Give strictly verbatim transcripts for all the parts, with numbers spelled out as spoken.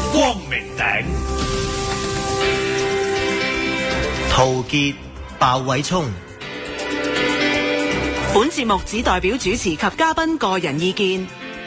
光明頂。陶傑、鮑偉聰。 本節目只代表主持及嘉賓個人意見。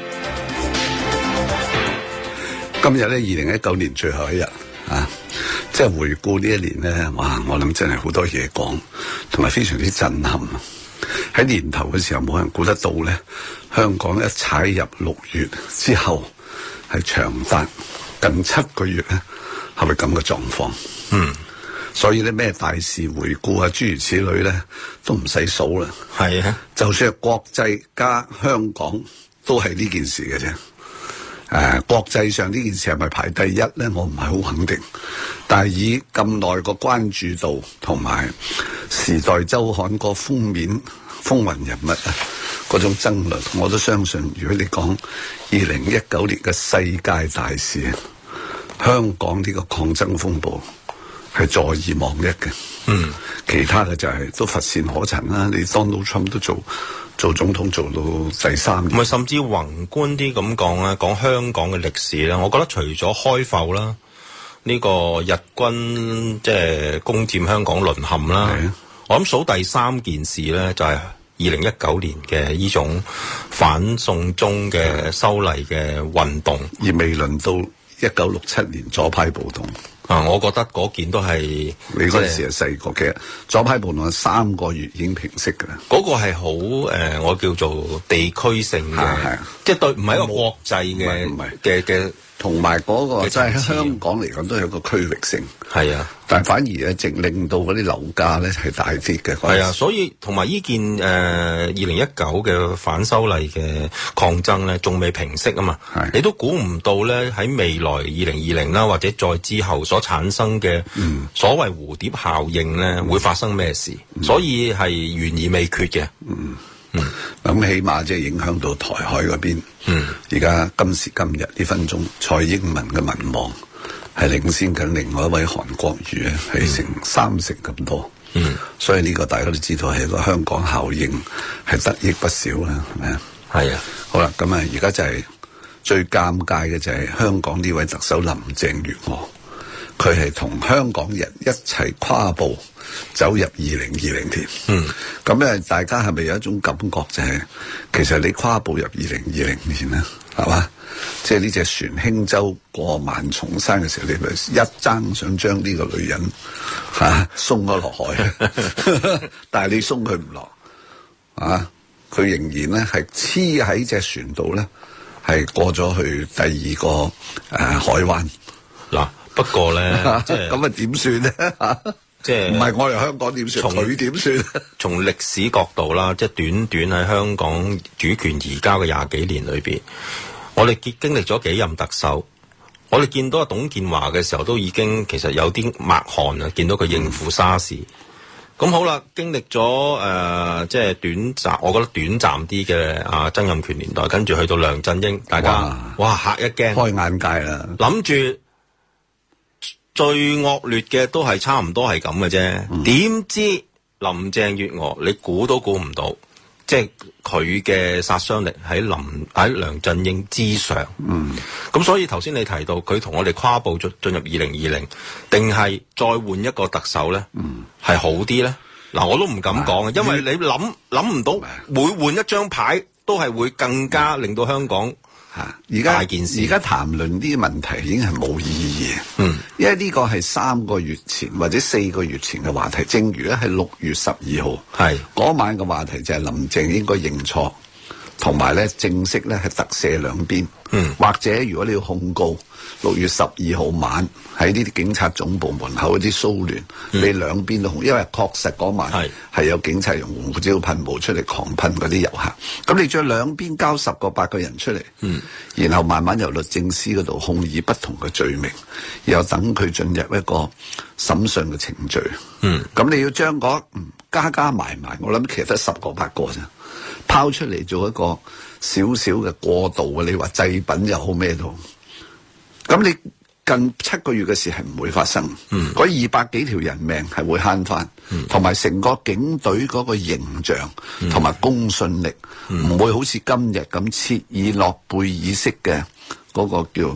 今日咧，二零一九年最後一日啊，即係回顧呢一年咧，哇！我諗真係好多嘢講，同埋非常之震撼。喺年頭嘅時候，冇人估得到咧，香港一踩入六月之後，係長達近七個月咧，係咪咁嘅狀況？嗯。所以咧，咩大事回顧啊，諸如此類咧，都唔使數啦。係啊，就算係國際加香港，都係呢件事嘅啫。誒、呃，國際上呢件事係咪排第一咧？我唔係好肯定。但係以咁耐個關注度同埋《時代週刊》個封面風雲人物啊，嗰種爭論，我都相信，如果你講二零一九年嘅世界大事，香港呢個抗爭風暴係坐而望一嘅。嗯，其他嘅就係、是、都乏善可陳啦。你 Donald Trump 都做做總統做到第三年， 唔係甚至宏觀啲咁講咧，講香港嘅歷史咧，我覺得除咗開埠啦，呢、這個日軍即係攻佔香港淪陷啦，我諗數第三件事咧就係二零一九年嘅呢種反送中嘅修例嘅運動， 而未輪到一九六七年左派暴動。 啊，我覺得嗰件都係你嗰陣時係細個嘅，左派暴動三個月已經平息㗎啦。 嗰、那個係好誒，我叫做地區性嘅，即係對唔係一個國際嘅嘅嘅， 同埋嗰個即係喺香港嚟講都有個區域性。係啊，但係反而咧，淨令到嗰啲樓價咧係大跌嘅。 係啊，所以同埋呢件誒二零一九嘅反修例嘅抗爭咧，仲未平息啊嘛。你都估唔到咧，喺未來二零二零啦，或者再之後所產生嘅所謂蝴蝶效應咧，嗯、會發生咩事？嗯、所以係懸而未決嘅。嗯嗯， 咁起碼即係影響到台海嗰邊。嗯，而家今時今日呢分鐘，蔡英文嘅民望係領先緊另外一位韓國瑜咧，係成三成咁多。嗯，所以呢個大家都知道係個香港效應係得益不少啦，係咪啊？係啊。好啦，咁啊，而家就係最尷尬嘅就係香港呢位特首林鄭月娥，佢係同香港人一齊跨步走入二零二零年。嗯，咁咧，大家係咪有一種感覺就係、是，其實你跨步入二零二零年咧，係嘛？即係呢隻船輕舟過萬重山嘅時候，你咪一爭想將呢個女人吓、啊、鬆咗落海，但係你鬆佢唔落，啊，佢仍然咧係黐喺隻船度咧，係過咗去第二個誒、呃、海灣。 嗱，不過咧，即係咁啊點算咧？即係唔係我哋香港點算？佢點算？ 從歷史角度啦，即係短短喺香港主權移交嘅廿幾年裏邊，我哋經經歷咗幾任特首，我哋見到阿董建華嘅時候都已經其實有啲抹汗啊，見到佢應付沙士。咁、嗯、好啦，經歷咗誒、呃，即係短暫，我覺得短暫啲嘅啊曾蔭權年代，跟住去到梁振英，大家哇，哇嚇一驚， 開眼界啦， 諗住。最惡劣嘅都係差唔多係咁嘅啫，點、嗯、知林鄭月娥你估都估唔到，即係佢嘅殺傷力喺林喺梁振英之上。嗯，咁所以頭先你提到佢同我哋跨步進進入二零二零，定係再換一個特首咧？嗯，係好啲咧？嗱，我都唔敢講嘅，因為你諗諗唔到每換一張牌都係會更加令到香港。 吓，而家而家談論呢啲問題已經係冇意義。嗯，因為呢個係三個月前或者四個月前嘅話題。正如咧係六月十二號，係嗰晚嘅話題就係林鄭應該認錯，同埋咧正式咧係特赦兩邊。嗯，或者如果你要控告，六月十二號晚喺呢啲警察總部門口嗰啲騷亂，嗯、你兩邊都控，因為確實嗰晚係係有警察用胡椒噴霧出嚟狂噴嗰啲遊客。咁你再兩邊交十個八個人出嚟，嗯，然後慢慢由律政司嗰度控以不同嘅罪名，然後等佢進入一個審訊嘅程序。嗯，咁你要將嗰、嗯、加加埋埋，我諗其實得十個八個啫，拋出嚟做一個少少嘅過渡嘅，你話祭品又好咩都。咁你近七個月嘅事係唔會發生，嗰二百幾條人命係會慳翻，同埋成個警隊嗰個形象同埋公信力唔、嗯、會好似今日咁切爾諾貝爾式嘅嗰個叫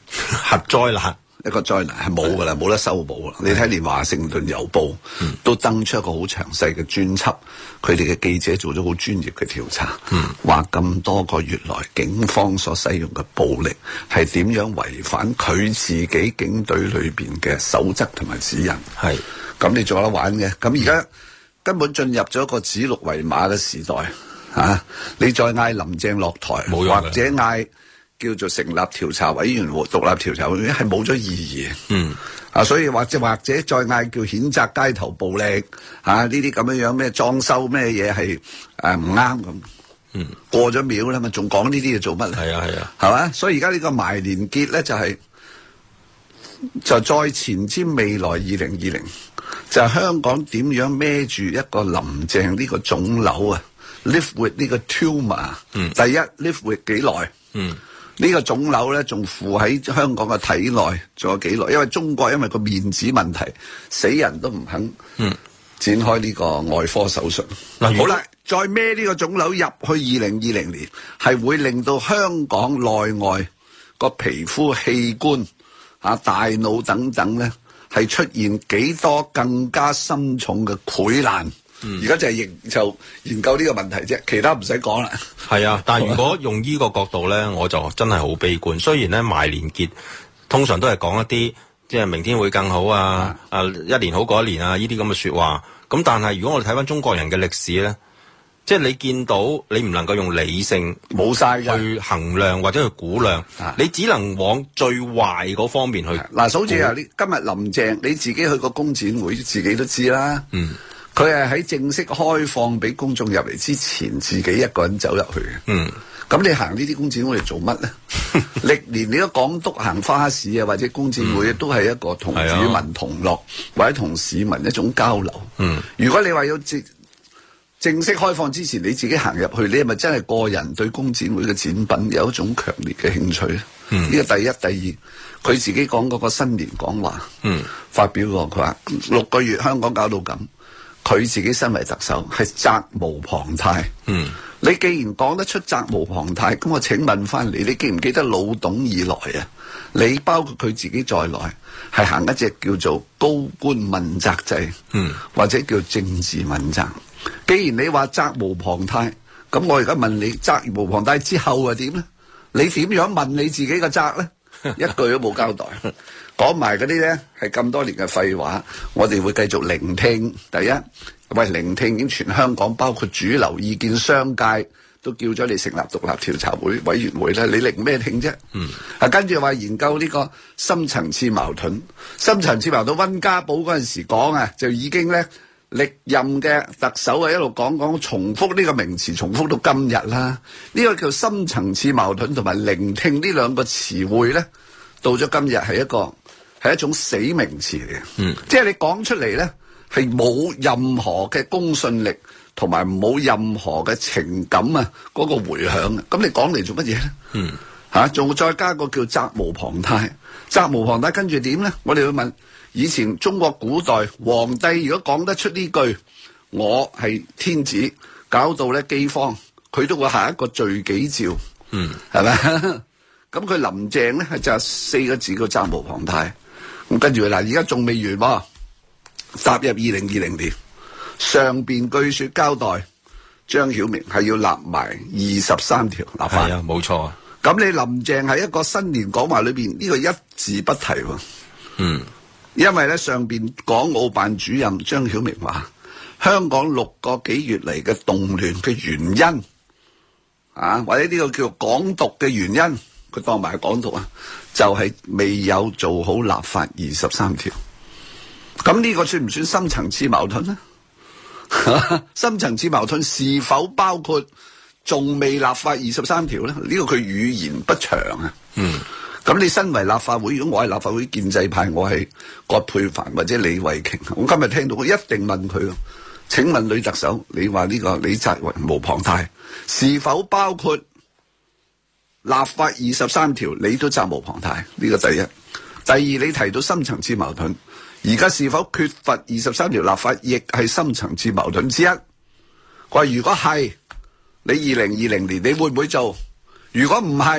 核災難。 一個災難係冇噶啦，冇得修補啦。你睇連華盛頓郵報都登出一個好詳細嘅專輯，佢哋嘅記者做咗好專業嘅調查，話咁、嗯、多個月來警方所使用嘅暴力係點樣違反佢自己警隊裏邊嘅守則同埋指引。係咁你仲有得玩嘅？咁而家根本進入咗一個指鹿為馬嘅時代啊！你再嗌林鄭落台，或者嗌叫做成立調查委員會、獨立調查委員會，係冇咗意義。嗯，啊，所以或者或者再嗌叫譴責街頭暴力，嚇呢啲咁樣樣咩裝修咩嘢係誒唔啱咁。嗯，過咗秒啦嘛，仲講呢啲嘢做乜咧？係啊係啊，係嘛？所以而家呢個埋連結咧就係、是、就再前瞻未來二零二零，就係香港點樣孭住一個林鄭呢個腫瘤啊 ，live with 呢個 tumor。嗯，第一 live with 幾耐？嗯。呢個腫瘤咧，仲附喺香港嘅體內，仲有幾耐？因為中國因為個面子問題，死人都唔肯展開呢個外科手術。嗯、好啦，再孭呢個腫瘤入去二零二零年，係會令到香港內外個皮膚器官、啊大腦等等咧，係出現幾多更加深重嘅潰爛。而家、嗯、就係研就研究呢個問題啫，其他唔使講啦。係啊，但係如果用呢個角度咧，我就真係好悲觀。雖然咧埋連結通常都係講一啲即係明天會更好啊，啊一年好過一年啊呢啲咁嘅說話。咁但係如果我哋睇翻中國人嘅歷史咧，即係你見到你唔能夠用理性冇晒去衡量或者去估量，啊、你只能往最壞嗰方面去。嗱，好似啊，你今日林鄭你自己去個工展會，自己都知啦。嗯。佢係喺正式開放俾公眾入嚟之前，自己一個人走入去嘅。嗯，咁你行呢啲工展會嚟做乜咧？歷年你個港督行花市啊，或者工展會、嗯、都係一個同主民同樂，嗯、或者同市民一種交流。嗯，如果你話要正正式開放之前，你自己行入去，你係咪真係個人對工展會嘅展品有一種強烈嘅興趣咧？嗯，呢個第一，第二，佢自己講嗰個新年講話，嗯，發表過佢話六個月香港搞到咁。佢自己身為特首係責無旁貸。嗯，你既然講得出責無旁貸，咁我請問翻你，你記唔記得老董以來啊？你包括佢自己在內，係行一隻叫做高官問責制，嗯，或者叫政治問責。既然你話責無旁貸，咁我而家問你，責無旁貸之後係點咧？你點樣問你自己嘅責咧？一句都冇交代。講埋嗰啲咧係咁多年嘅廢話，我哋會繼續聆聽。第一，喂，聆聽已經全香港包括主流意見、商界都叫咗你成立獨立調查會委員會咧，你聆咩聽啫？嗯，啊，跟住話研究呢個深層次矛盾，深層次矛盾溫家寶嗰陣時講啊，就已經咧歷任嘅特首啊一路講講重複呢個名詞，重複到今日啦。呢個叫深層次矛盾同埋聆聽呢兩個詞彙咧，到咗今日係一個。係一種死名詞嚟嘅，嗯，即係你講出嚟咧，係冇任何嘅公信力，同埋冇任何嘅情感啊，嗰個回響啊，咁你講嚟做乜嘢咧？嗯，吓，仲再加個叫責無旁貸，責無旁貸跟住點咧？我哋會問，以前中國古代皇帝如果講得出呢句，我係天子，搞到咧饑荒，佢都會下一個罪己詔，嗯，係咪？咁佢林鄭咧係就四個字叫責無旁貸。咁跟住嗱，而家仲未完喎，踏入二零二零年，上邊據說交代張曉明係要立埋二十三條立法，係啊，冇錯啊。咁你林鄭喺一個新年講話裏邊呢個一字不提喎，嗯，因為咧上邊港澳辦主任張曉明話，香港六個幾月嚟嘅動亂嘅原因啊，或者呢個叫港獨嘅原因。佢當埋港獨啊，就係、是、未有做好立法二十三條。咁呢個算唔算深層次矛盾呢？深層次矛盾是否包括仲未立法二十三條呢？呢、這個佢語言不詳啊。嗯。咁你身為立法會，如果我係立法會建制派，我係葛珮帆或者李慧瓊，我今日聽到我一定問佢：請問女特首，你話呢個你責無旁貸，是否包括？立法二十三條，你都責無旁貸，呢個第一。第二，你提到深層次矛盾，而家是否缺乏二十三條立法，亦係深層次矛盾之一。佢話如果係，你二零二零年你會唔會做？如果唔係，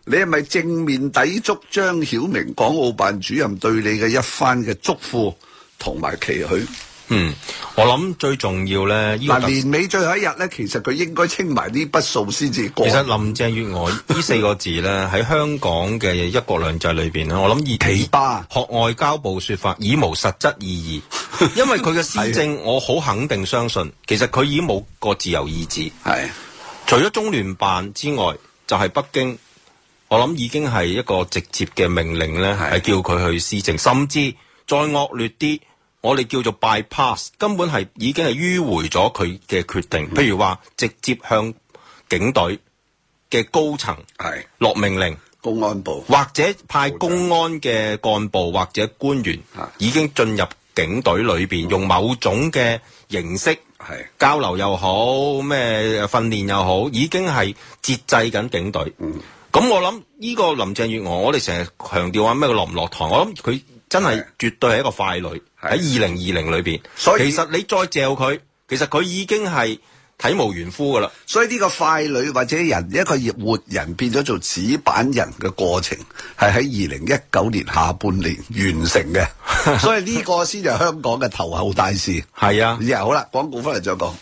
你係咪正面抵觸張曉明港澳辦主任對你嘅一番嘅囑咐同埋期許？ 嗯，我諗最重要咧，呢、這個嗱年尾最後一日咧，其實佢應該清埋呢筆數先至過。 其實林鄭月娥呢四個字咧，喺香港嘅一國兩制裏邊咧，我諗以奇葩學外交部說法，已無實質意義。因為佢嘅施政，我好肯定相信，其實佢已經冇個自由意志。 係除咗中聯辦之外，就係、是、北京。我諗已經係一個直接嘅命令咧，係叫佢去施政，甚至再惡劣啲。我哋叫做 bypass， 根本係已經係迂迴咗佢嘅決定。譬如話，直接向警隊嘅高層係落命令， 公安部或者派公安嘅幹部或者官員已經進入警隊裏邊，用某種嘅形式係交流又好，咩訓練又好，已經係節制緊警隊。嗯，咁我諗呢個林鄭月娥，我哋成日強調話咩佢落唔落台，我諗佢真係絕對係一個傀儡。喺二零二零裏邊，所以其實你再嚼佢，其實佢已經係體無完膚噶啦。 所以呢個傀儡或者人一個活人變咗做紙板人嘅過程，係喺二零一九年下半年完成嘅。所以呢個先係香港嘅頭號大事。 係啊， 以後好啦，廣告翻嚟再講。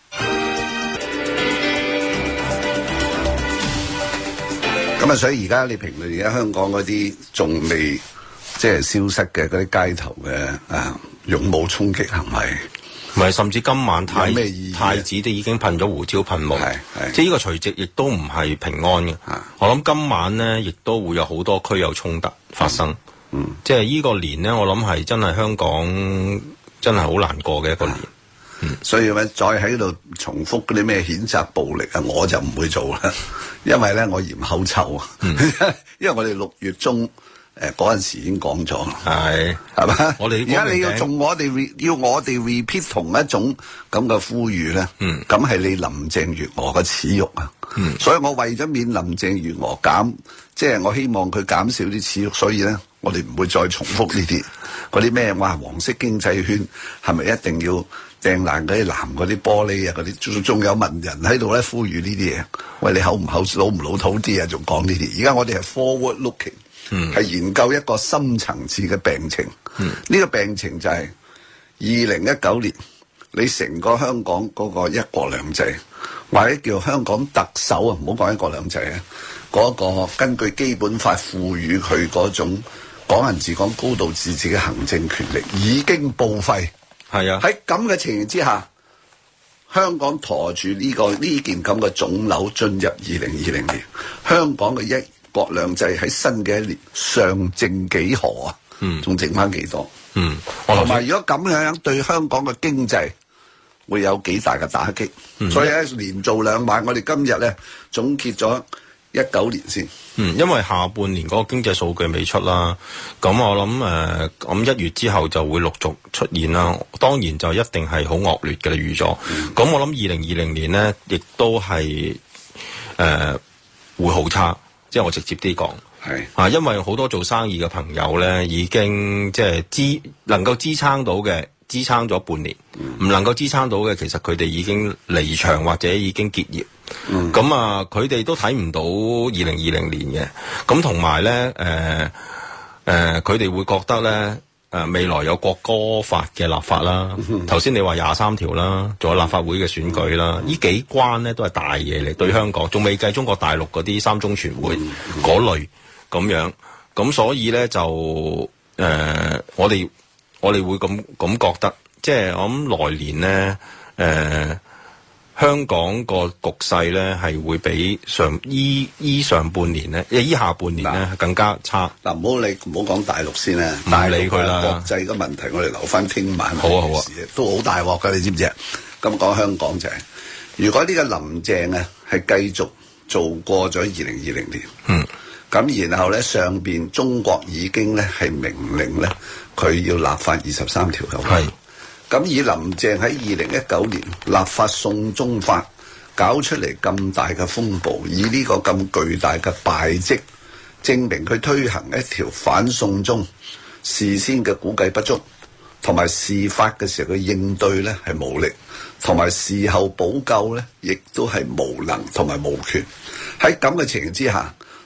咁啊，所以而家你評論而家香港嗰啲仲未即係消失嘅嗰啲街頭嘅啊勇武衝擊行為， 唔係甚至今晚太咩意義太子都已經噴咗胡椒噴霧， 係係即係呢個除夕亦都唔係平安嘅。我諗今晚咧亦都會有好多區有衝突發生，嗯，嗯即係呢個年咧，我諗係真係香港真係好難過嘅一個年。嗯， 所以咧再喺度重複嗰啲咩譴責暴力啊，我就唔會做啦，因為咧我嫌口臭啊，嗯、因為我哋六月中。誒嗰陣時已經講咗， 係係嘛？ 我哋而家你要從我哋 re, 要我哋 repeat 同一種咁嘅呼籲咧，嗯，咁係你林鄭月娥嘅恥辱啊！嗯，所以我為咗免林鄭月娥減，即係我希望佢減少啲恥辱，所以咧我哋唔會再重複呢啲嗰啲咩哇黃色經濟圈係咪一定要掟爛嗰啲藍嗰啲玻璃啊嗰啲，仲仲有文人喺度咧呼籲呢啲嘢，喂你口唔口老唔老土啲啊？仲講呢啲？而家我哋係 forward looking。嗯，係研究一個深層次嘅病情。嗯，呢個病情就係二零一九年，你成個香港嗰個一國兩制，或者叫香港特首啊，唔好講一國兩制啊，嗰個根據基本法賦予佢嗰種港人治港、高度自治嘅行政權力已經報廢。 係啊， 喺咁嘅情形之下，香港駝住呢個呢件咁嘅腫瘤進入二零二零年，香港嘅一國兩制喺新嘅一年尚剩幾何啊？嗯，仲剩翻幾多？嗯，同埋如果咁樣對香港嘅經濟會有幾大嘅打擊？嗯、所以咧連做兩晚，我哋今日咧總結咗一九年先。 嗯，因為下半年嗰個經濟數據未出啦，咁我諗誒，咁、呃、一月之後就會陸續出現啦。當然就一定係好惡劣嘅預咗。咁、嗯、我諗二零二零年咧，亦都係誒、呃、會好差。即係我直接啲講，係啊，因為好多做生意嘅朋友咧，已經即係支能夠支撐到嘅，支撐咗半年；唔、嗯、能夠支撐到嘅，其實佢哋已經離場或者已經結業。咁、嗯、啊，佢哋都睇唔到二零二零年嘅。咁同埋咧，誒、呃、誒，佢、呃、哋會覺得咧。誒、呃，未來有國歌法嘅立法啦，頭先、嗯、你話廿三條啦，仲有立法會嘅選舉啦，呢、嗯、幾關咧都係大嘢嚟，對香港仲未計中國大陸嗰啲三中全會嗰、嗯、類咁樣，咁所以咧就誒、呃，我哋我哋會咁咁覺得，即係我諗來年咧，誒、呃。香港個局勢咧係會比上依依上半年咧，依下半年咧更加差。嗱，唔好理唔好講大陸先啦，唔理佢啦。國際嘅問題我哋留翻聽晚好啊好啊，都好大鑊㗎，你知唔知啊？咁講香港就係、是，如果呢個林鄭啊係繼續做過咗二零二零年，嗯，咁然後咧上邊中國已經咧係命令咧佢要立法二十三條嘅話。咁以林鄭喺二零一九年立法送中法搞出嚟咁大嘅風暴，以呢個咁巨大嘅敗績，證明佢推行一條反送中事先嘅估計不足，同埋事發嘅時候嘅應對咧係無力，同埋事後補救咧亦都係無能同埋無權。喺咁嘅情形之下，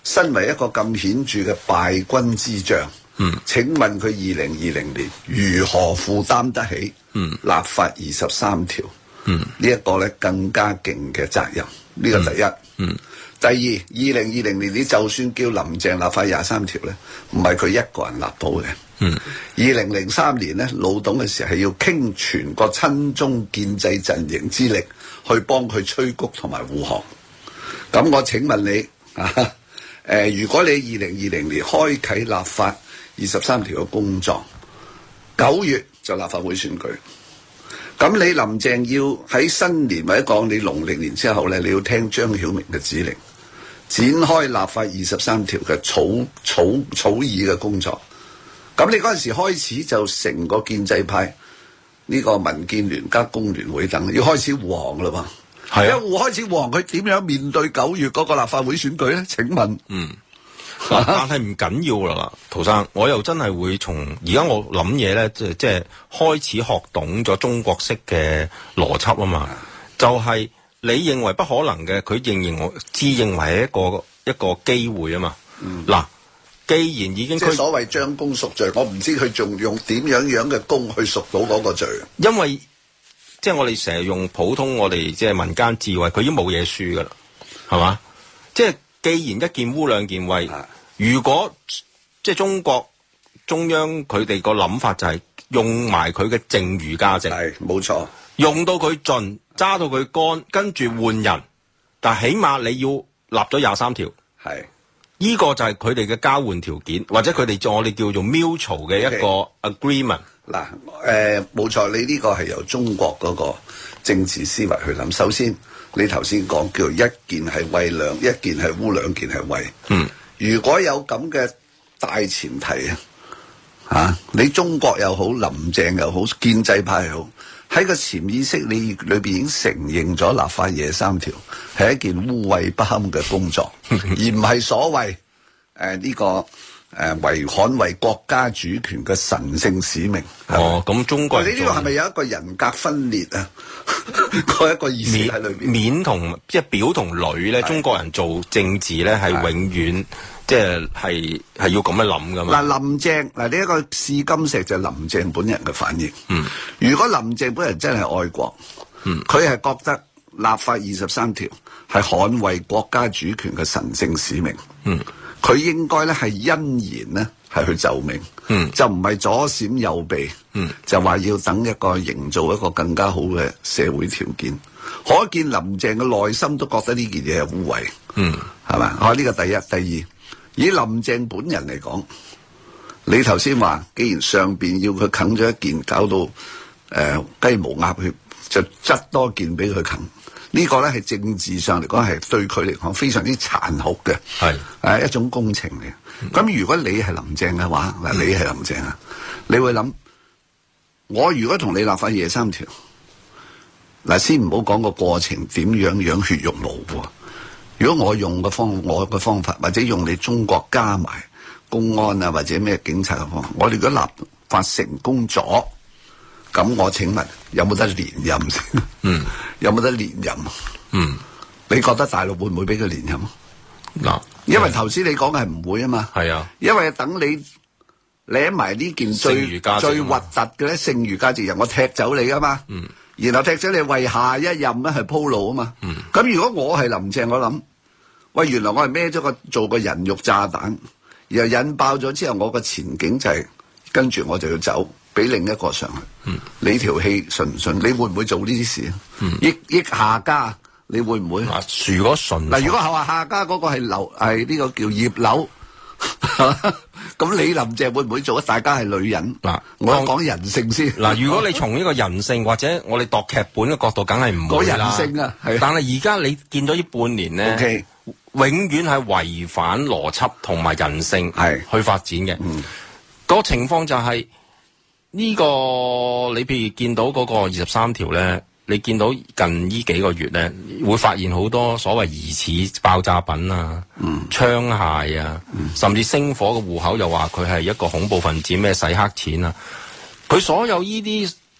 身為一個咁顯著嘅敗軍之將，嗯，請問佢二零二零年如何負擔得起嗯立法二十三條？嗯，呢一個咧更加勁嘅責任，呢、這個第一。嗯。嗯第二，二零二零年你就算叫林鄭立法廿三條咧，唔係佢一個人立到嘅。嗯。二零零三年咧，老董嘅時候係要傾全國親中建制陣營之力去幫佢催谷同埋護航。咁我請問你啊，誒、呃，如果你二零二零年開啓立法二十三條嘅工作，九月就立法會選舉，咁你林鄭要喺新年或者講你農曆年之後咧，你要聽張曉明嘅指令，展開立法二十三條嘅草草草擬嘅工作。咁你嗰陣時開始就成個建制派呢、這個民建聯加工聯會等要開始護航啦嘛。係啊，一護開始護航，佢點樣面對九月嗰個立法會選舉咧？請問，嗯， 但係唔緊要啦，陶生，我又真係會從而家我諗嘢咧，即係即係開始學懂咗中國式嘅邏輯啊嘛，就係、是、你認為不可能嘅，佢仍然我自認為係一個一個機會啊嘛。嗱、嗯，既然已經即係所謂將功贖罪，我唔知佢仲用點樣樣嘅功去贖到嗰個罪， 因為。即係我哋成日用普通我哋即係民間智慧，佢已經冇嘢輸噶啦，係嘛？即係既然一件污兩件穢，如果即係中國中央佢哋個諗法就係用埋佢嘅剩餘價值， 係冇錯， 用到佢盡，揸到佢乾，跟住換人，但係起碼你要立咗廿三條，係呢個就係佢哋嘅交換條件，或者佢哋做我哋叫做 mutual 嘅一個 agreement。 嗱，誒冇錯，你呢個係由中國嗰個政治思維去諗。首先，你頭先講叫一件係穢兩，一件係污，兩件係穢。嗯，如果有咁嘅大前提啊，嚇你中國又好，林鄭又好，建制派又好，喺個潛意識你裏邊已經承認咗立法廿三條係一件污穢不堪嘅工作，而唔係所謂誒呢個。誒，為捍衛國家主權嘅神聖使命。 哦，咁中國人你呢個係咪有一個人格分裂啊？嗰一個意思喺裏邊。 面同即係表同裏咧，中國人做政治咧係永遠即係係係要咁樣諗噶嘛。嗱， 林鄭嗱呢一個試金石就係林鄭本人嘅反應。嗯，如果林鄭本人真係愛國，嗯，佢係覺得立法二十三條係捍衛國家主權嘅神聖使命。嗯。佢應該咧係欣然咧係去奏明，嗯、就唔係左閃右避，嗯、就話要等一個營造一個更加好嘅社會條件。可見林鄭嘅內心都覺得呢件嘢係污穢，係咪、嗯？啊，呢個第一，第二，以林鄭本人嚟講，你頭先話，既然上邊要佢啃咗一件，搞到誒、呃、雞毛鴨血，就執多件俾佢啃。呢個咧係政治上嚟講係對佢嚟講非常之殘酷嘅，係誒一種工程嚟。咁、嗯、如果你係林鄭嘅話，嗱、嗯、你係林鄭啊，你會諗我如果同你立法廿三條，嗱先唔好講個過程點樣樣血肉模糊。如果我用嘅方我嘅方法，或者用你中國加埋公安啊或者咩警察嘅方法，我哋如果立法成功咗。咁我請問有冇得連任先？嗯，有冇得連任？嗯，你覺得大陸會唔會俾佢連任？嗱、嗯，因為頭先你講嘅係唔會啊嘛。係啊，因為等你領埋呢件最最核突嘅咧，剩餘價值人我踢走你啊嘛。嗯，然後踢走你為下一任咧係鋪路啊嘛。嗯，咁如果我係林鄭，我諗，喂，原來我係孭咗個做個人肉炸彈，然後引爆咗之後，我個前景就係、是、跟住我就要走。俾另一個上去，嗯、你條氣順唔順？你會唔會做呢啲事啊？嗯、益益下家，你會唔會？嗱，如果順嗱，如果係話下家嗰個係劉，係呢個叫葉劉，咁你林鄭會唔會做啊？大家係女人嗱，我講人性先嗱。如果你從呢個人性或者我哋度劇本嘅角度，梗係唔會啦。 人性啊，係。 但係而家你見到呢半年咧，okay. 永遠係違反邏輯同埋人性係去發展嘅。嗯，嗰個情況就係、是。呢、這個你譬如見到嗰個二十三條咧，你見到近呢幾個月咧，會發現好多所謂疑似爆炸品啊、嗯、槍械啊，嗯、甚至星火嘅戶口又話佢係一個恐怖分子咩洗黑錢啊，佢所有呢啲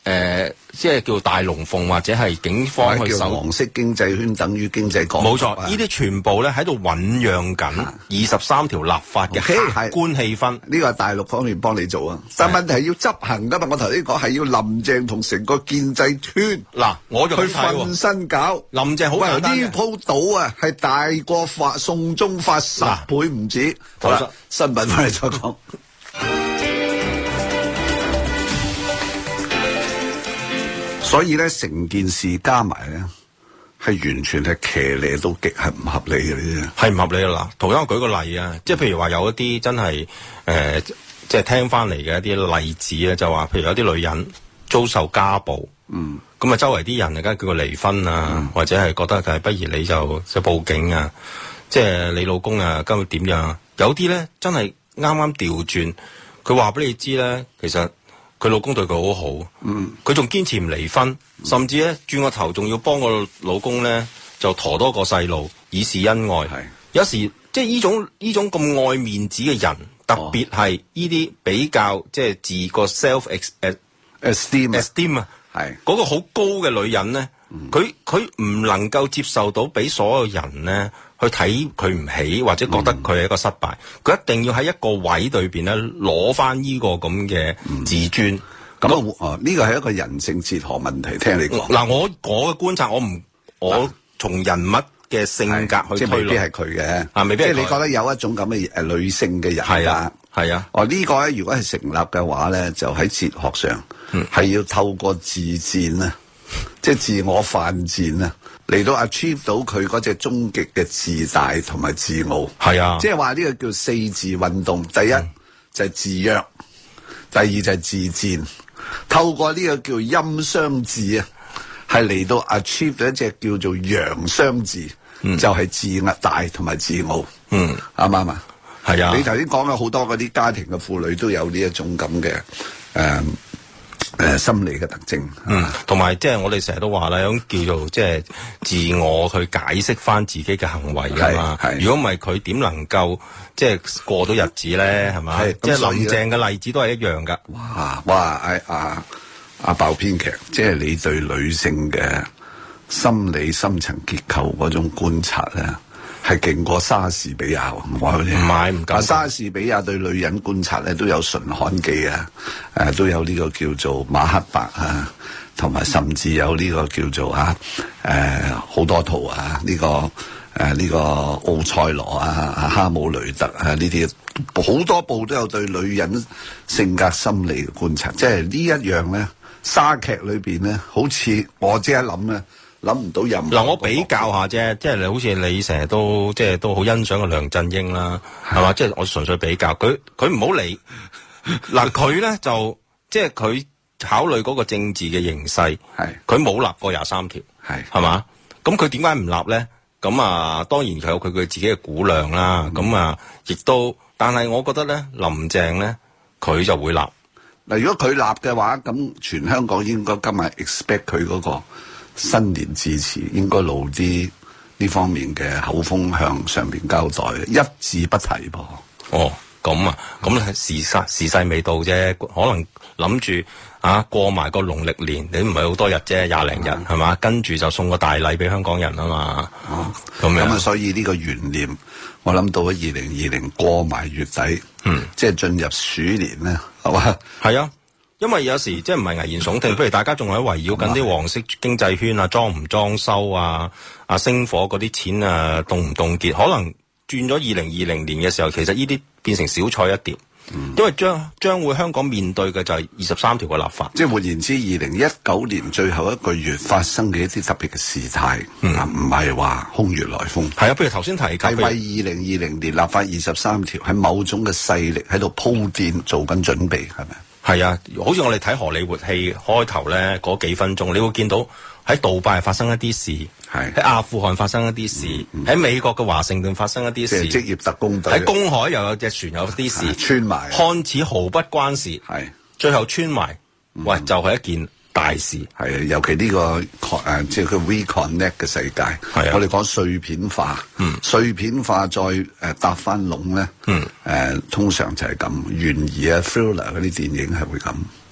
誒，即係叫大龍鳳或者係警方去搜黃色經濟圈等於經濟港， 冇錯，呢啲全部咧喺度醞釀緊二十三條立法嘅客觀氣氛。 呢個係大陸方面幫你做啊，但問題係要執行噶嘛。我頭先講係要林鄭同成個建制圈嗱，我就去瞓身搞。 林鄭好簡單嘅， 呢鋪賭啊係大過法送中法十倍唔止。好啦，新聞翻嚟再講。所以咧，成件事加埋咧，係完全係騎呢到極，係唔合理嘅啫。 係唔合理啊！嗱，同樣我舉個例啊，即係譬如話有一啲真係誒、呃，即係聽翻嚟嘅一啲例子咧，就話譬如有啲女人遭受家暴，嗯，咁啊周圍啲人啊，梗係叫佢離婚啊，嗯、或者係覺得佢係不如你就就報警啊，即係你老公啊，今日點樣？有啲咧真係啱啱調轉，佢話俾你知咧，其實。佢老公對佢好好，嗯，佢仲堅持唔離婚，嗯、甚至咧轉個頭仲要幫個老公咧就陀多個細路以示恩愛。係有時即係呢種呢種咁愛面子嘅人，特別係呢啲比較即係自個 self esteem esteem 啊，係嗰個好高嘅女人咧，佢佢唔能夠接受到俾所有人咧去睇佢唔起，或者覺得佢係一個失敗，佢、嗯、一定要喺一個位裏邊咧攞翻呢個咁嘅自尊。咁、嗯、啊，哦，呢個係一個人性哲學問題。聽你講嗱，我我嘅觀察，我唔我從人物嘅性格去推論，即係未必係佢嘅啊，未必。即係你覺得有一種咁嘅誒女性嘅人係啊，係啊。哦，這個、呢個咧，如果係成立嘅話咧，就喺哲學上係、嗯、要透過自戰啊，即係自我犯賤啊。嚟到 achieve 到佢嗰隻終極嘅自大同埋自傲，係啊，即係話呢個叫四自運動。第一、嗯、就係自虐，第二就係自戰。透過呢個叫陰雙自啊，係嚟到 achieve 到一隻叫做陽雙自，嗯、就係自大同埋自傲。嗯，啱唔啱啊？係啊。你頭先講嘅好多嗰啲家庭嘅婦女都有呢一種咁嘅誒。呃誒、呃，心理嘅特徵，嗯，同埋即係我哋成日都話啦，有種叫做即係自我去解釋翻自己嘅行為啊嘛。如果唔係，佢點能夠即係過到日子咧？係嘛？即係林鄭嘅例子都係一樣噶。哇哇！誒阿阿爆編劇，即係你對女性嘅心理深層結構嗰種觀察咧，係勁過莎士比亞，唔係唔係唔夠。莎士比亞對女人觀察咧都有《馴悍記》啊，誒、呃、都有呢個叫做馬克白啊，同埋甚至有呢個叫做啊誒好多套啊，呢、這個誒呢、呃這個奧賽羅啊、哈姆雷特啊呢啲好多部都有對女人性格心理嘅觀察，即係呢一樣咧，莎劇裏邊咧，好似我即係諗咧。諗唔到任嗱，我比較下啫，即係你好似你成日都即係都好欣賞嘅梁振英啦，係嘛？即係我純粹比較，佢佢唔好理嗱，佢咧就即係佢考慮嗰個政治嘅形勢，係佢冇立過廿三條，係係嘛？咁佢點解唔立咧？咁啊，當然佢有佢佢自己嘅估量啦。咁、嗯、啊，亦都，但係我覺得咧，林鄭咧佢就會立嗱。如果佢立嘅話，咁全香港應該今日 expect 佢嗰個新年致辭應該露啲呢方面嘅口風向上邊交代，一字不提噃。哦，咁啊，咁時勢時勢未到啫，可能諗住啊過埋個農曆年，你唔係好多日啫，廿零日係嘛，跟住就送個大禮俾香港人啊嘛。哦，咁樣咁啊，所以呢個懸念，我諗到咗二零二零過埋月底，嗯，即係進入鼠年咧，係嘛？係啊。因為有時即係唔係危言聳聽，譬如大家仲喺圍繞緊啲黃色經濟圈啊，裝唔裝修啊，啊星火嗰啲錢啊，凍唔凍結，可能轉咗二零二零年嘅時候，其實呢啲變成小菜一碟，嗯、因為將將會香港面對嘅就係二十三條嘅立法。即係換言之，二零一九年最後一個月發生嘅一啲特別嘅事態，唔係話空穴來風。係啊，譬如頭先提及係為二零二零年立法二十三條，係某種嘅勢力喺度鋪墊做緊準備，係咪？係啊，好似我哋睇荷里活戲開頭咧嗰幾分鐘，你會見到喺杜拜發生一啲事，喺阿富汗發生一啲事，喺、嗯嗯、美國嘅華盛頓發生一啲事，職業特工隊喺公海又有隻船有啲事穿埋，看似毫不關事，係最後穿埋，嗯、喂就係、是、一件大事。係啊，尤其呢、這個誒即係佢 WeConnect 嘅世界，係啊，我哋講碎片化，嗯，碎片化再誒、呃、搭翻籠咧，嗯，誒、呃、通常就係咁，懸疑啊 thriller 嗰啲電影係會咁。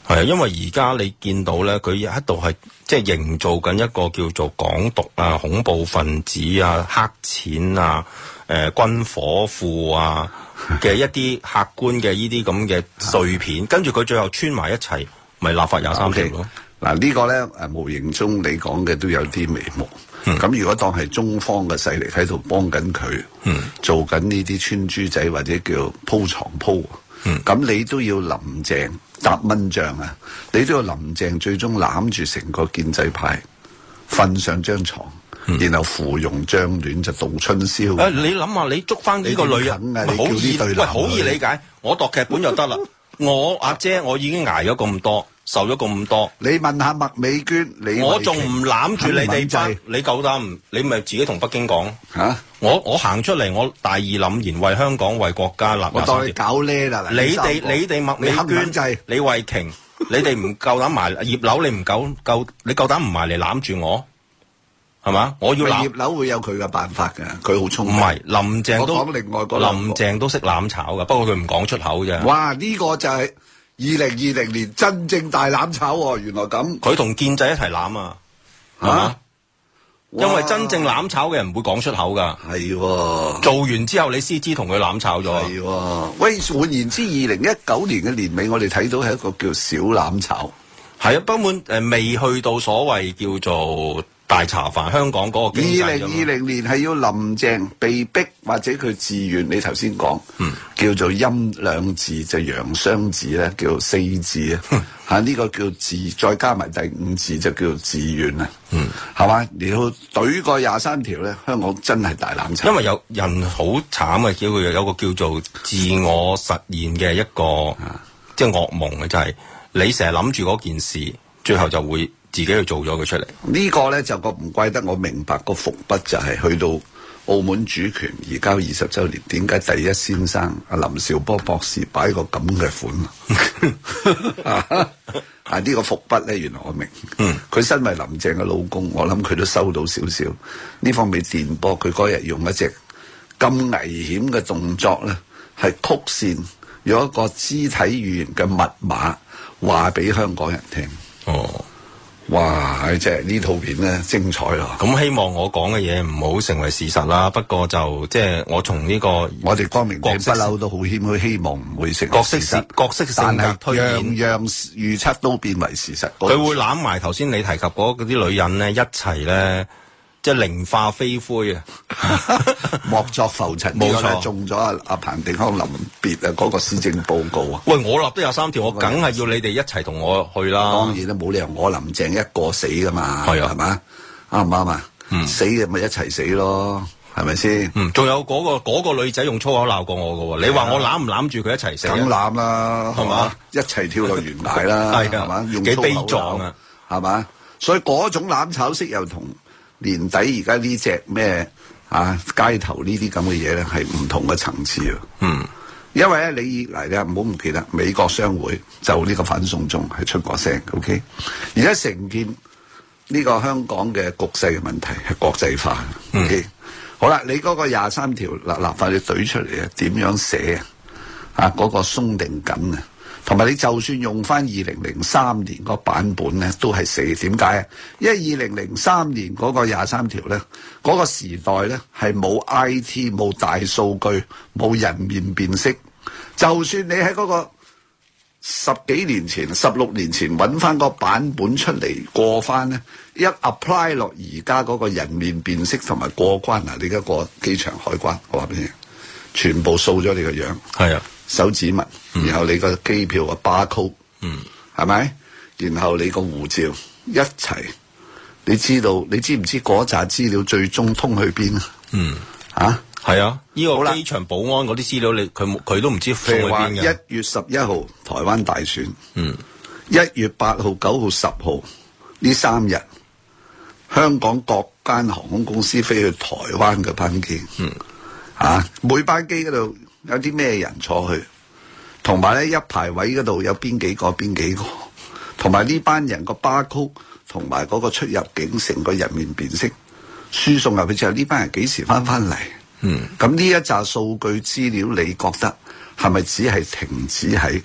係啊，因為而家你見到咧，佢喺度係即係營造緊一個叫做港獨啊、恐怖分子啊、黑錢啊、誒、呃、軍火庫啊嘅一啲客觀嘅呢啲咁嘅碎片，跟住佢最後穿埋一齊，咪立法廿三條咯。 嗱、okay. 呢個咧誒，無形中你講嘅都有啲眉目。咁、嗯、如果當係中方嘅勢力喺度幫緊佢，嗯、做緊呢啲穿珠仔或者叫鋪床鋪，咁、嗯、你都要林鄭搭蚊帳啊！你都要林鄭最終攬住成個建制派瞓上張床，嗯、然後芙蓉帳暖就度春宵。誒、啊，你諗下，你捉翻呢個女人，啊、好易喂，好易理解。我度劇本就得啦。我阿姐，我已經捱咗咁多。受咗咁多，你問下麥美娟，你我仲唔攬住你哋班？你夠膽唔？你咪自己同北京講嚇、啊。我我行出嚟，我大義凜然為香港、為國家立。我當你搞呢啦！你哋你哋麥美娟、李慧瓊，你哋唔夠膽埋葉劉，你唔夠夠，你夠膽唔埋嚟攬住我？係嘛？我要攬葉劉會有佢嘅辦法嘅，佢好聰明。唔係林鄭都講另外個林鄭都識攬炒嘅，不過佢唔講出口啫。哇！呢、這個就係、是。二零二零年真正大攬炒喎、哦，原來咁。佢同建制一齊攬啊，嚇！因為真正攬炒嘅人唔會講出口㗎。係喎。做完之後，你先知同佢攬炒咗。係喎。喂，換言之，二零一九年嘅年尾，我哋睇到係一個叫小攬炒。係啊，根本誒未去到所謂叫做大茶飯香港嗰個經濟。二零二零年係要林鄭被逼或者佢自願，你頭先講，叫做陰兩字就陽雙字咧，叫做四字啊，嚇、嗯、呢、這個叫自，再加埋第五字就叫做自願啊，係、嗯、嘛？你要懟個廿三條咧，香港真係大攬炒。因為有人好慘嘅，叫佢有個叫做自我實現嘅一個，即係噩夢嘅，就係、是、你成日諗住嗰件事，最後就會自己去做咗佢出嚟。這個、呢個咧就個唔怪得我明白個伏筆就係去到澳門主權移交二十週年，點解第一先生阿林兆波博士擺個咁嘅款啊？啊呢、這個伏筆咧，原來我明。嗯，佢身為林鄭嘅老公，我諗佢都收到少少呢方面電波。佢嗰日用一隻咁危險嘅動作咧，係曲線用一個肢體語言嘅密碼話俾香港人聽。哦。哇！即係呢套片咧精彩咯。咁希望我講嘅嘢唔好成為事實啦。不過就即係我從呢、這個我哋光明頂不嬲都好謙虛，希望唔會成為事實。角色性格推演，樣樣預測都變為事實。佢會攬埋頭先你提及嗰啲女人咧一齊咧，即係靈化飛灰啊！莫作浮塵。冇錯，中咗阿阿彭定康臨別啊嗰個施政報告啊！喂，我立都有三條，我梗係要你哋一齊同我去啦。當然啦，冇理由我林鄭一個死噶嘛，係啊，係嘛？啱唔啱啊？嗯，死嘅咪一齊死咯，係咪先？嗯，仲有嗰、嗰個嗰、嗰個女仔用粗口鬧過我噶喎，你話我攬唔攬住佢一齊死？梗攬啦，係嘛？一齊跳落懸崖啦，係嘛？用幾悲壯啊，係嘛？所以嗰種攬炒式又同年底而家呢隻咩啊街頭呢啲咁嘅嘢咧，係唔同嘅層次啊。嗯，因為咧你嚟咧唔好唔記得美國商會就呢個反送中係出過聲 ，OK。而家承建呢個香港嘅局勢嘅問題係國際化 ，OK、嗯。好啦，你嗰個廿三條立立法你懟出嚟啊，點樣寫啊？嗰、嗰個鬆定緊啊？同埋你就算用翻二零零三年個版本咧，都係死。點解啊？因為二零零三年嗰個廿三條咧，嗰、嗰個時代咧係冇 I T、冇大數據、冇人面辨識。就算你喺嗰個十幾年前、十六年前揾翻個版本出嚟過翻咧，一 apply 落而家嗰個人面辨識同埋過關啊！你而家過機場海關，我話俾你聽，全部掃咗你個樣。係啊。手指紋，然後你個機票嘅 barcode，嗯，係咪？然後你個護照一齊，你知道？你知唔知嗰紮資料最終通去邊啊？嗯，啊，係啊，呢、這個機場保安嗰啲資料，你佢佢都唔知通去邊嘅。一月十一號台灣大選，嗯，一月八號、九號、十號呢三日，香港各間航空公司飛去台灣嘅班機，嗯，啊，每班機嗰度。有啲咩人坐去，同埋咧一排位嗰度有邊幾個邊幾個，同埋呢班人個巴曲同埋嗰個出入境成個人面辨識輸送入去之後，呢班人幾時翻翻嚟？嗯，咁呢一紮數據資料，你覺得係咪只係停止喺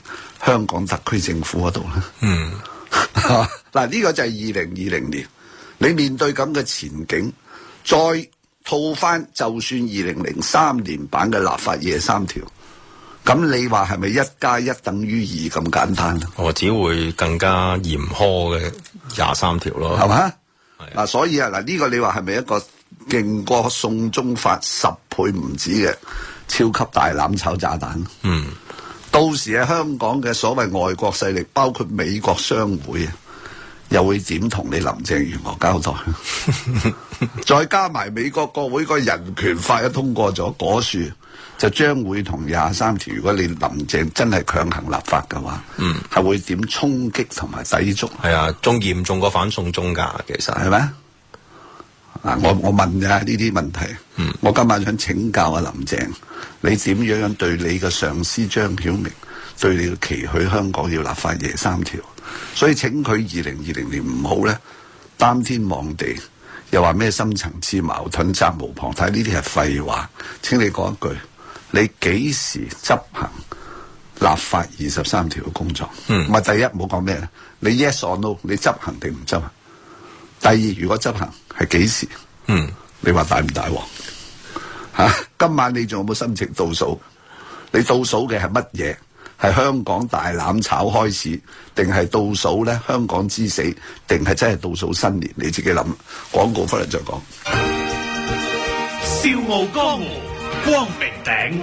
香港特區政府嗰度咧？ 嗯， 嗱，呢個就係二零二零年，你面對咁嘅前景，再套翻就算二零零三年版嘅立法廿三條，咁你話係咪一加一等於二咁簡單啊？ 我只會更加嚴苛嘅廿三條咯， 係嘛？嗱，所以啊，嗱、這、呢個你話係咪一個勁過送中法十倍唔止嘅超級大攬炒炸彈？ 嗯， 到時喺香港嘅所謂外國勢力，包括美國商會啊，又會點同你林鄭月娥交代？再加埋美國國會個人權法一通過咗果樹，就將會同廿三條，如果你林鄭真係強行立法嘅話，嗯，係會點衝擊同埋抵觸？ 係啊，仲嚴重過反送中㗎，其實係咪？嗱，我我問呀呢啲問題，嗯，我今晚想請教阿林鄭，你點樣樣對你嘅上司張曉明，對你嘅期許香港要立法廿三條？所以請佢二零二零年唔好咧擔天望地，又話咩深層次矛盾責無旁貸，呢啲係廢話。請你講一句，你幾時執行立法二十三條嘅工作？嗯，唔係第一唔好講咩咧，你 yes or no， 你執行定唔執行？第二，如果執行係幾時？嗯，你話大唔大鑊？吓、啊，今晚你仲有冇心情倒數？你倒數嘅係乜嘢？係香港大攬炒開始，定係倒數咧香港之死，定係真係倒數新年？你自己諗。廣告翻嚟再講。 笑傲江湖，光明頂。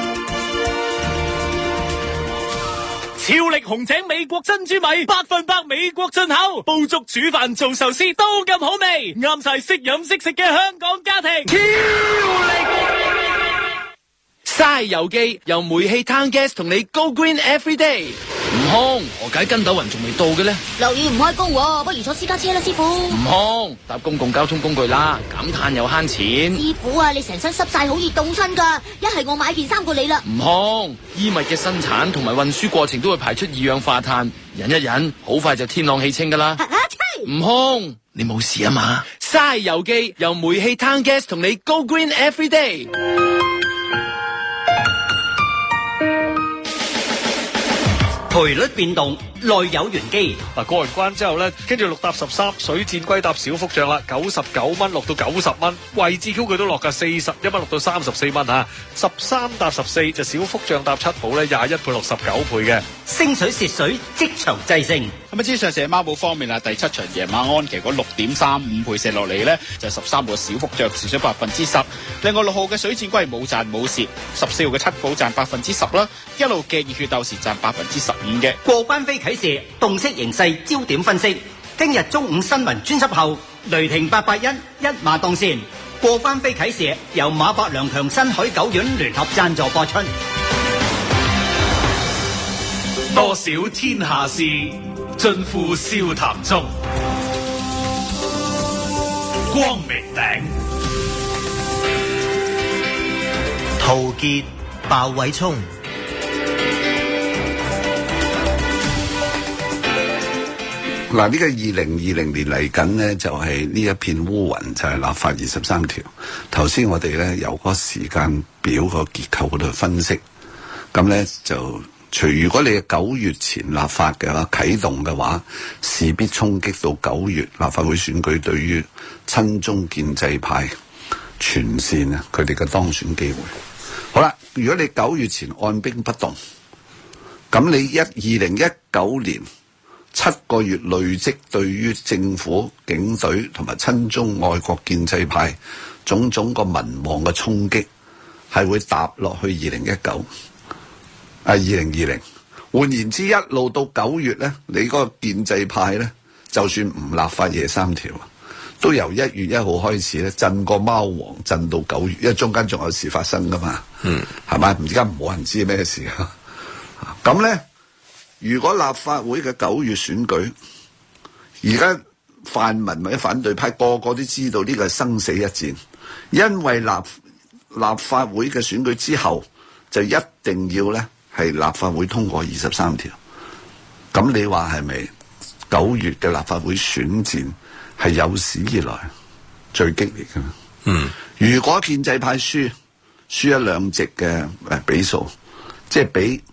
超力紅井美國珍珠米，百分百美國進口，煲粥煮飯做壽司都咁好味，啱晒識飲識食嘅香港家庭。超力嘥油機由煤氣碳 gas 同你 Go Green Every Day。悟空，何解筋斗雲仲未到嘅呢？ 留意唔開工喎，不如坐私家車啦，師傅。 悟空，搭公共交通工具啦，減碳又慳錢。 師傅啊，你成身濕晒，好易凍親噶，一係我買件衫過你啦。 悟空，衣物嘅生產同埋運輸過程都會排出二氧化碳，忍一忍，好快就天朗氣清噶啦。悟空，你冇事啊嘛？嘥油機由煤氣碳 gas 同你 Go Green Every Day。 賠率變動，內有玄機。 嗱，過完關之後咧，跟住六搭十三水箭龜搭小幅漲啦，九十九蚊落到九十蚊，位置 Q 佢都落㗎，四十一蚊落到三十四蚊嚇，十三搭十四就小幅漲搭七寶咧，廿一倍落十九倍嘅。 升水蝕水，即場制勝。 咁啊，至於上射孖寶方面啊，第七場夜晚安期嗰六點三五倍射落嚟咧，就十三號小幅漲，蝕水百分之十。另外六號嘅水箭龜冇賺冇蝕，十四號嘅七寶賺百分之十啦，一路嘅熱血鬥士賺百分之十五嘅。 過關飛啟示，洞悉形勢，焦點分析。聽日中午新聞專輯後，雷霆八八一一馬當先。過關飛啟示由馬伯良強新海九院聯合贊助播出。 多少天下事，盡付笑談中。光明頂， 陶傑、鮑偉聰。 嗱，呢個二零二零年嚟緊呢，就係、是、呢一片烏雲，就係、是、立法二十三條。頭先我哋咧由個時間表個結構嗰度分析，咁咧就除如果你係九月前立法嘅話啟動嘅話，勢必衝擊到九月立法會選舉對於親中建制派全線啊佢哋嘅當選機會。好啦，如果你九月前按兵不動，咁你一二零一九年七個月累積對於政府、警隊同埋親中愛國建制派種種個民望嘅衝擊，係會踏落去二零一九啊二零二零。換言之，一路到九月咧，你嗰個建制派咧，就算唔立法廿三條，都由一月一號開始咧，震個貓王震到九月，因為中間仲有事發生噶嘛，嗯，係咪？而家冇人知咩事啊？咁咧。如果立法會嘅九月選舉，而家泛民或者反對派個個都知道呢個係生死一戰，因為立立法會嘅選舉之後就一定要咧係立法會通過二十三條。咁你話係咪九月嘅立法會選戰係有史以來最激烈嘅？嗯，如果建制派輸輸一兩席嘅誒比數，即係比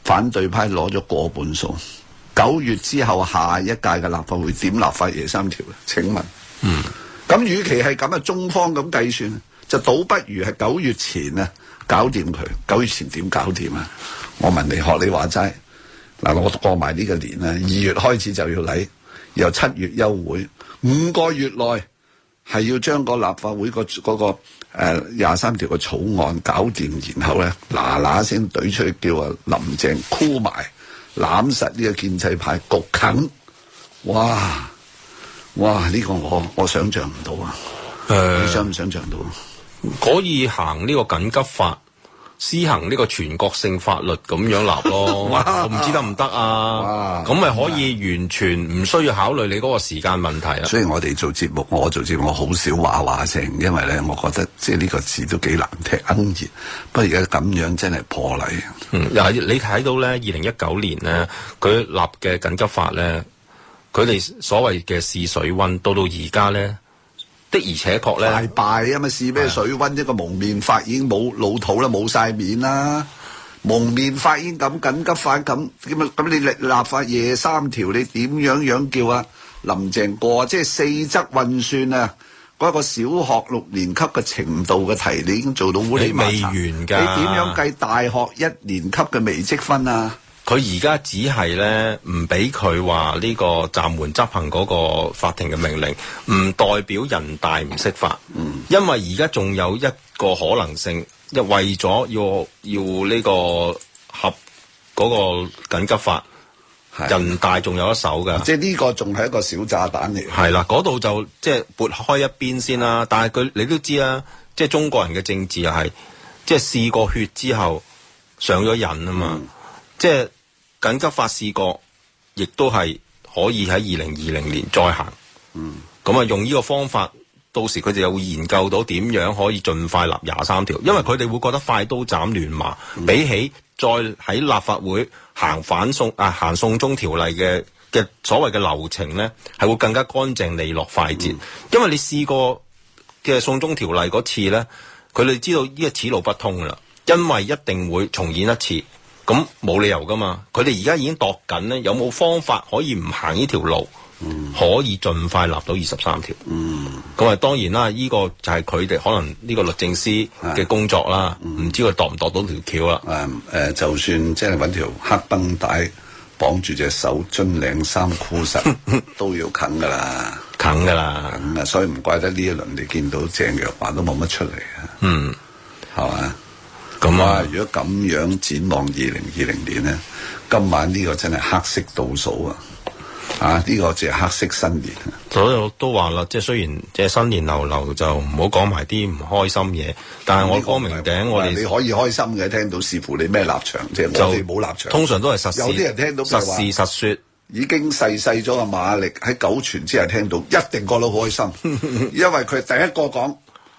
反對派攞咗過半數。九月之後下一屆嘅立法會點立法廿三條咧？請問，嗯，咁與其係咁啊，中方咁計算，就倒不如係九月前啊搞掂佢。九月前點搞掂啊？我問你，學你話齋，嗱，我過埋呢個年啦，二月開始就要嚟，由七月休會，五個月內係要將個立法會個嗰個誒廿三條嘅草案搞掂，然後咧嗱嗱聲懟出去叫啊林鄭箍埋。攬實呢個建制派焗啃，哇哇！呢、這個我我想象唔到啊！誒、呃，你想唔想象到？ 可以行呢個緊急法，施行呢個全國性法律咁樣立咯。我唔知得唔得啊？咁咪可以完全唔需要考慮你嗰個時間問題啊！ 所以我哋做節目，我做節目我好少話話聲，因為咧，我覺得即係呢個字都幾難聽，哽熱。不過而家咁樣真係破例。 嗯，又係你睇到咧，二零一九年咧，佢立嘅緊急法咧，佢哋所謂嘅試水溫，到到而家咧。的而且確咧， 大敗啊嘛！試咩水溫？一個蒙面法已經冇老土啦，冇晒面啦。蒙面法已經咁緊急法咁，咁啊咁你立立法廿三條，你點樣樣叫啊林鄭過啊？即係四則運算啊！嗰、那個小學六年級嘅程度嘅題，你已經做到烏哩麻未完㗎。你點樣計大學一年級嘅微積分啊？ 佢而家只係咧唔俾佢話呢個暫緩執行嗰個法庭嘅命令，唔代表人大唔釋法。嗯，因為而家仲有一個可能性，一為咗要要呢個合嗰個緊急法，人大仲有一手㗎。 即係呢個仲係一個小炸彈嚟。 係啦，嗰度就即係撥開一邊先啦。但係佢你都知啦，即係中國人嘅政治又係即係試過血之後上咗癮啊嘛，嗯、即係。緊急法試過，亦都係可以喺二零二零年再行。嗯，咁啊用呢個方法，到時佢哋又會研究到點樣可以盡快立廿三條，因為佢哋會覺得快刀斬亂麻，嗯、比起再喺立法會行反送啊行送中條例嘅嘅所謂嘅流程咧，係會更加乾淨利落快捷。嗯、因為你試過嘅送中條例嗰次咧，佢哋知道呢個此路不通啦，因為一定會重演一次。咁冇理由噶嘛？佢哋而家已經度緊咧，有冇方法可以唔行呢條路，嗯、可以盡快立到二十三條？咁啊、嗯，當然啦，呢、這個就係佢哋可能呢個律政司嘅工作啦，唔、嗯、知佢度唔度到條橋啦。誒誒、 呃，就算即係揾條黑繃帶綁住隻手，樽領衫箍實，都要啃噶啦， 啃噶啦。 咁啊，所以唔怪得呢一輪你見到鄭若驊都冇乜出嚟啊。嗯，係嘛？咁啊！如果咁樣展望二零二零年咧，今晚呢個真係黑色倒數啊！啊，呢、這個就係黑色新年。 所以我都話啦，即係雖然即係新年流流就唔好講埋啲唔開心嘢，但係我光明頂我哋你可以開心嘅，聽到視乎你咩立場，即係我哋冇立場。 通常都係實事。 有啲人聽到實事實說， 已經逝世咗嘅馬力喺九泉之後聽到，一定覺得好開心，因為佢係第一個講。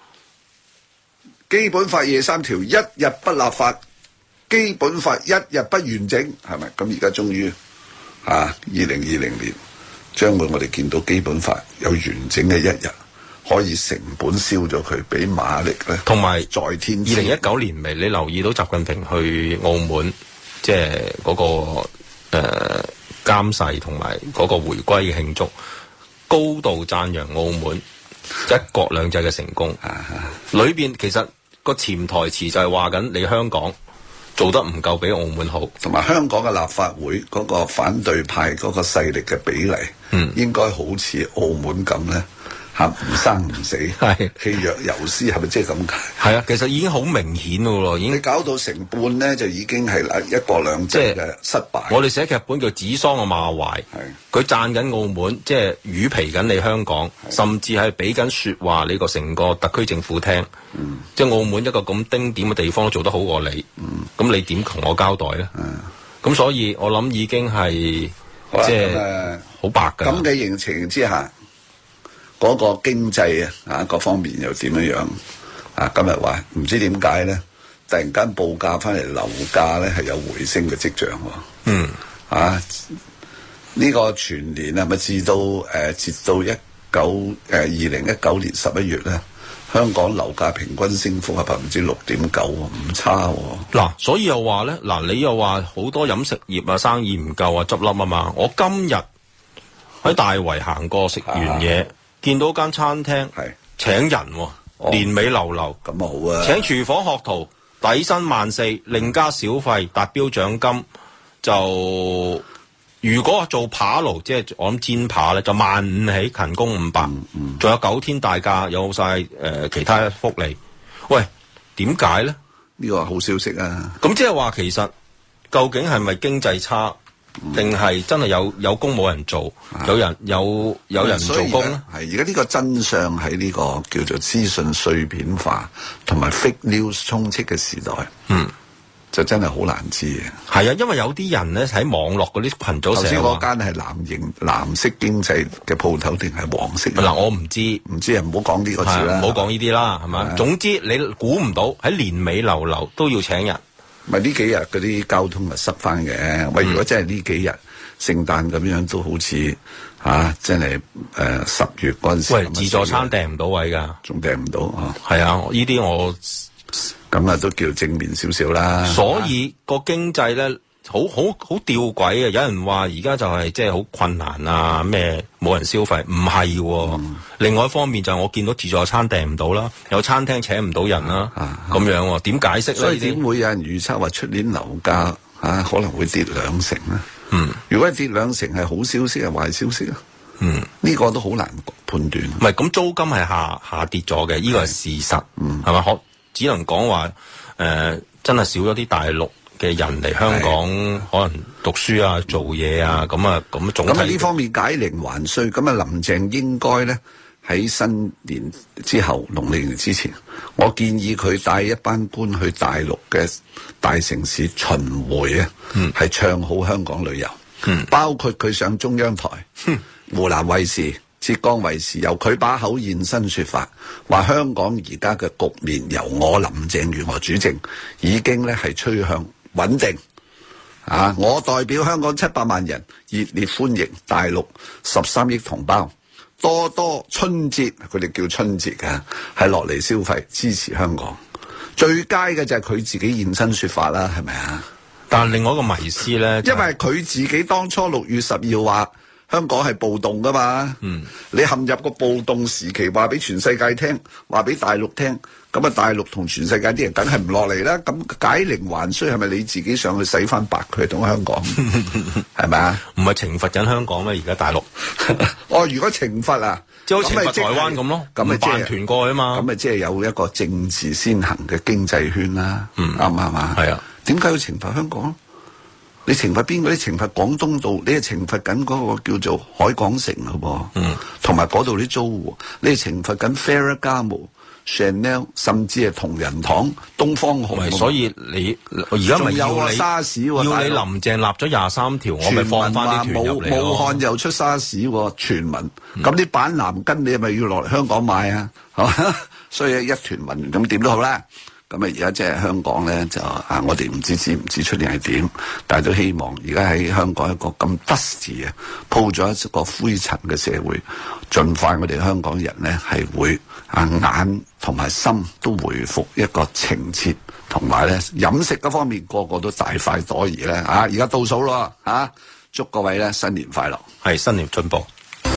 基本法廿三條一日不立法，基本法一日不完整，係咪？咁而家終於啊，二零二零年將會我哋見到基本法有完整嘅一日，可以成本燒咗佢，俾馬力咧， 同埋在天。 二零一九年尾，你留意到習近平去澳門，即係嗰個誒監誓同埋嗰個回歸嘅慶祝，高度讚揚澳門一國兩制嘅成功。裏邊其實。個潛台詞就係話緊你香港做得唔夠比澳門好， 同埋香港嘅立法會嗰個反對派嗰個勢力嘅比例，嗯，應該好似澳門咁咧，嚇唔生唔死，係氣若游絲，係咪即係咁解？係啊，其實已經好明顯噶咯，已經你搞到成半咧，就已經係一國兩制嘅失敗。 我哋寫劇本叫指桑嘅罵槐，佢讚緊澳門，即係魚皮緊你香港，甚至係俾緊説話你個成個特區政府聽。嗯、即係澳門一個咁丁點嘅地方都做得好過你，咁、嗯、你點同我交代咧？咁、嗯、所以我諗已經係即係好白㗎。 咁嘅疫情之下，嗰、那個經濟啊啊各方面又點樣樣啊？今日話唔知點解咧，突然間報價翻嚟樓價咧係有回升嘅跡象喎。嗯啊，呢、這個全年係咪至到誒、呃、至到一九誒二零一九年十一月咧？ 香港樓價平均升幅係百分之六點九，唔差喎。 嗱，所以又話咧，嗱，你又話好多飲食業啊生意唔夠啊執笠啊嘛。我今日喺大圍行過食完嘢，見到間餐廳係請人喎、啊，哦、年尾流流咁好啊！ 請廚房學徒，底薪萬四，另加小費，達標獎金就。如果做扒爐，即係我諗煎扒咧，就萬五起，勤工五百，仲、嗯嗯、有九天大假，有晒誒、呃、其他福利。喂，點解咧？ 呢個係好消息啊！ 咁即係話，其實究竟係咪經濟差，定係、嗯、真係有有工冇人做，啊、有人有有人做工咧？ 係而家呢個真相喺呢個叫做資訊碎片化同埋 fake news 充斥嘅時代。嗯。就真係好難知嘅， 係啊，因為有啲人咧喺網絡嗰啲群組成日話，頭先嗰間係藍營藍色經濟嘅鋪頭定係黃色？嗱，我唔知，唔知啊，唔好講呢個字啦，唔好講呢啲啦，係嘛？啊、總之你估唔到喺年尾流流都要請人， 咪呢幾日嗰啲交通咪塞翻嘅。喂、嗯，如果真係呢幾日聖誕咁樣都好似啊，真係誒十月嗰陣時， 喂，自助餐訂唔到位㗎， 仲訂唔到啊？ 係啊，呢啲我。 咁啊，都叫正面少少啦。 所以個經濟咧，好好好吊詭啊！有人話而家就係即係好困難啊，咩冇人消費，唔係喎。嗯、另外一方面就係我見到自助餐訂唔到啦，有餐廳請唔到人啦，咁、啊啊、樣喎、啊，點解釋咧？ 所以點會有人預測話出年樓價啊可能會跌兩成咧？嗯，如果跌兩成係好消息係壞消息啊？嗯，呢個都好難判斷。 唔係咁租金係下下跌咗嘅，呢個係事實，嗯，係咪可？只能講話，誒、呃，真係少咗啲大陸嘅人嚟香港，可能讀書啊、做嘢啊，咁啊，咁總體。 咁啊，呢方面解鈴還須。咁啊，林鄭應該咧喺新年之後，農曆年之前，我建議佢帶一班官去大陸嘅大城市巡迴啊，係、嗯、唱好香港旅遊，嗯、包括佢上中央台、嗯、湖南衛視。浙江衛視由佢把口現身說法，話香港而家嘅局面由我林鄭月娥主政，已經咧係趨向穩定。啊，我代表香港七百萬人熱烈歡迎大陸十三億同胞，多多春節，佢哋叫春節嘅，係落嚟消費支持香港。最佳嘅就係佢自己現身說法啦，係咪啊？ 但係另外一個迷思咧、就是， 因為佢自己當初六月十二號話。香港係暴動噶嘛？嗯，你陷入個暴動時期，話俾全世界聽，話俾大陸聽，咁啊大陸同全世界啲人梗係唔落嚟啦。咁解鈴還須，係咪你自己上去洗翻白佢同香港？係咪啊？ 唔係懲罰緊香港咩？而家大陸哦，如果懲罰啊， 即係好似懲罰台灣咁咯，咁咪辦團過去啊嘛？ 咁咪即係有一個政治先行嘅經濟圈啦。嗯，啱唔啱啊？係啊。點解要懲罰香港？你懲罰邊個？你懲罰廣東道，你係懲罰緊嗰個叫做海港城嘅噃，嗯，同埋嗰度啲租戶，你係懲罰緊 Ferragamo、Chanel， 甚至係同仁堂、東方紅。 所以你而家咪要你沙士， 要你林鄭立咗廿三條，我咪放翻啲團入嚟咯。 武漢又出沙士，傳聞咁啲板藍根，你係咪要落嚟香港買啊？所以一團民咁點都好啦。咁啊，而家即係香港咧，就啊，我哋唔知知唔知出年係點，但係都希望而家喺香港一個咁 dusty 啊，鋪咗一個灰塵嘅社會，盡快我哋香港人咧係會啊眼同埋心都回復一個情切，同埋咧飲食嗰方面個個都大快朵頤咧啊！而家倒數咯啊，祝各位咧新年快樂， 係新年進步。